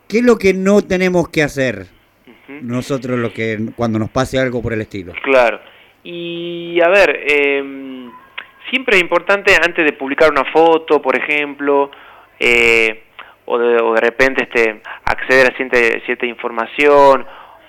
¿Qué es lo que no tenemos que hacer Ujú. nosotros cuando nos pase algo por el estilo? Claro. Y a ver, siempre es importante antes de publicar una foto, por ejemplo, o de repente acceder a cierta información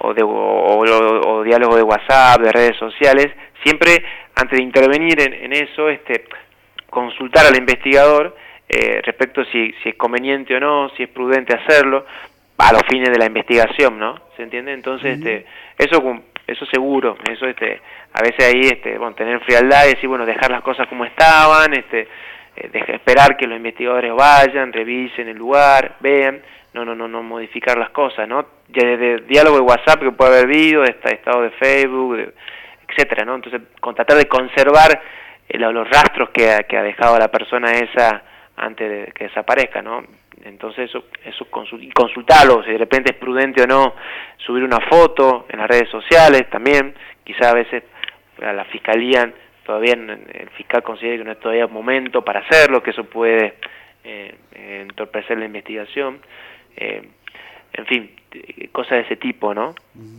o diálogo de WhatsApp, de redes sociales, siempre antes de intervenir en eso, consultar al investigador respecto si es conveniente o no, si es prudente hacerlo, a los fines de la investigación, ¿no? ¿Se entiende? Entonces, eso seguro, eso a veces ahí bueno, tener frialdad y decir, bueno, dejar las cosas como estaban, esperar que los investigadores vayan, revisen el lugar, vean, no modificar las cosas, ¿no? Ya de diálogo de WhatsApp que puede haber habido, estado de Facebook, etcétera, ¿no? Entonces, tratar de conservar los rastros que ha dejado la persona esa antes de que desaparezca, ¿no? Entonces eso consultarlo, si de repente es prudente o no subir una foto en las redes sociales también, quizá a veces a la fiscalía todavía el fiscal considera que no es todavía momento para hacerlo, que eso puede entorpecer la investigación, en fin, cosas de ese tipo, ¿no?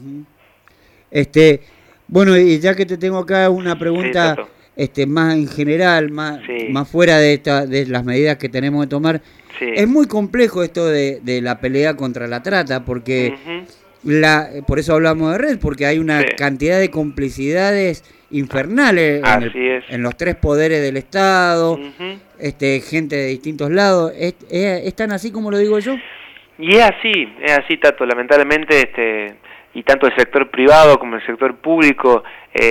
Bueno, y ya que te tengo acá una pregunta más en general, más fuera de las medidas que tenemos que tomar. Sí. Es muy complejo esto de la pelea contra la trata, porque por eso hablamos de red, porque hay una cantidad de complicidades infernales en los tres poderes del Estado, gente de distintos lados. ¿Es tan así como lo digo yo? Y es así, Tato, lamentablemente, y tanto el sector privado como el sector público,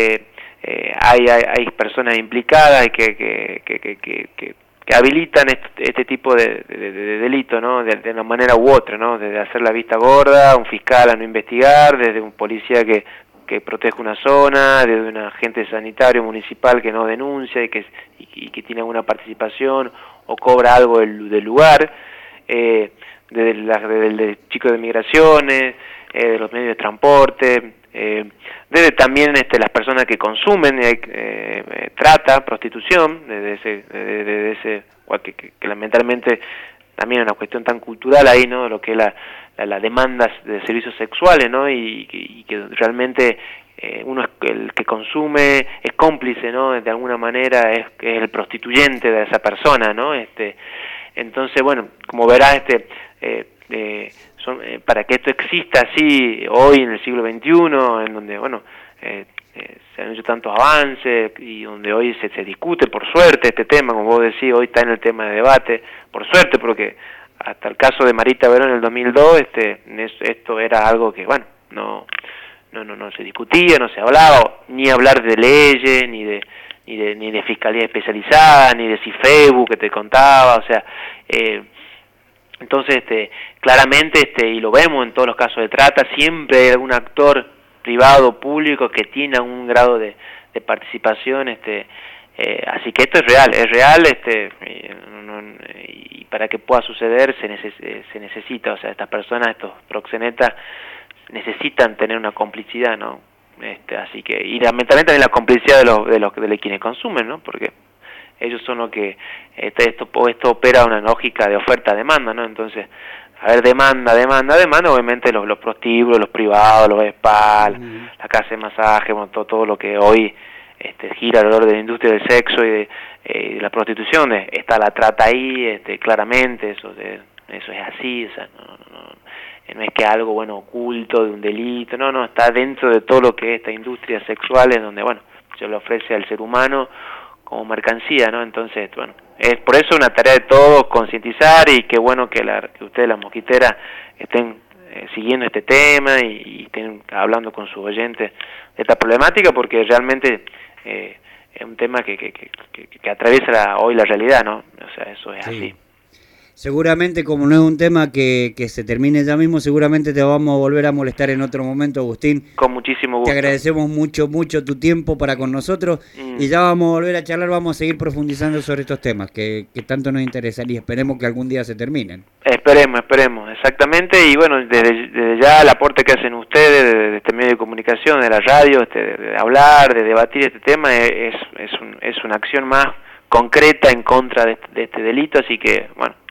hay personas implicadas y que habilitan este tipo de delito, ¿no? De una manera u otra, ¿no? Desde hacer la vista gorda, un fiscal a no investigar, desde un policía que protege una zona, desde un agente sanitario municipal que no denuncia y que tiene alguna participación o cobra algo del lugar, desde el chico de migraciones, de los medios de transporte, desde también las personas que consumen trata, prostitución, desde ese que lamentablemente también es una cuestión tan cultural ahí, ¿no? Lo que es la demanda de servicios sexuales, ¿no? Y que realmente uno es el que consume, es cómplice, ¿no? De alguna manera es el prostituyente de esa persona, ¿no? Entonces, bueno, como verás, para que esto exista así hoy en el siglo XXI, en donde, bueno, se han hecho tantos avances y donde hoy se discute, por suerte, este tema, como vos decís, hoy está en el tema de debate, por suerte, porque hasta el caso de Marita Verón en el 2002, esto era algo que, bueno, no se discutía, no se hablaba, ni hablar de leyes, ni de fiscalía especializada, ni de CIFEBU que te contaba, o sea, entonces, claramente, y lo vemos en todos los casos de trata, siempre hay algún actor privado o público que tiene algún grado de participación, así que esto es real, y para que pueda suceder se necesita, o sea, estas personas, estos proxenetas, necesitan tener una complicidad, ¿no? Así que, y lamentablemente también la complicidad de quienes consumen, ¿no? Porque ellos son los que esto opera una lógica de oferta-demanda, ¿no? Entonces, a ver, demanda, obviamente los prostíbulos, los privados, los spa, la casa de masaje, bueno, todo lo que hoy gira alrededor de la industria del sexo y de la prostitución, está la trata ahí, claramente, eso es así, o sea, no es que algo, bueno, oculto de un delito, no, está dentro de todo lo que es esta industria sexual, en donde, bueno, se le ofrece al ser humano como mercancía, ¿no? Entonces, bueno, es por eso una tarea de todos concientizar, y qué bueno que ustedes, las mosquiteras, estén siguiendo este tema y estén hablando con sus oyentes de esta problemática, porque realmente es un tema que atraviesa hoy la realidad, ¿no? O sea, eso es así. Seguramente, como no es un tema que se termine ya mismo, seguramente te vamos a volver a molestar en otro momento, Agustín. Con muchísimo gusto. Te agradecemos mucho tu tiempo para con nosotros, y ya vamos a volver a charlar, vamos a seguir profundizando sobre estos temas que tanto nos interesan, y esperemos que algún día se terminen. Esperemos, exactamente, y bueno, desde ya el aporte que hacen ustedes de este medio de comunicación, de la radio, de hablar, de debatir este tema, es una acción más concreta en contra de este delito, así que, bueno,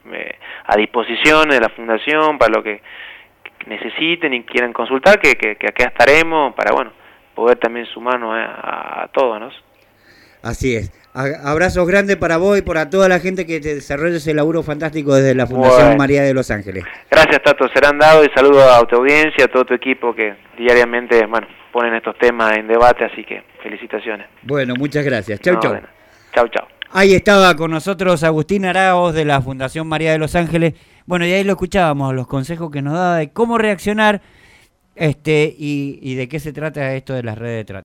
a disposición de la Fundación para lo que necesiten y quieran consultar, que acá estaremos para, bueno, poder también sumarnos a todos, ¿no? Así es. Abrazos grandes para vos y para toda la gente que te desarrolla ese laburo fantástico desde la Fundación María de Los Ángeles. Gracias, Tato, serán dados, y saludos a tu audiencia, a todo tu equipo que diariamente, bueno, ponen estos temas en debate, así que felicitaciones. Bueno, muchas gracias. Chau, chau. Bueno. Chau, chau. Ahí estaba con nosotros Agustín Araos de la Fundación María de Los Ángeles. Bueno, y ahí lo escuchábamos, los consejos que nos daba de cómo reaccionar y de qué se trata esto de las redes de trata.